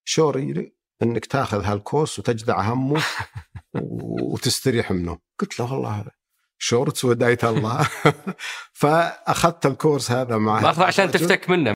شوري أنك تأخذ هالكورس وتجدع همه وتستريح منه. قلت له والله شورتس وداية الله. فأخذت الكورس هذا معه عشان تفتك منه.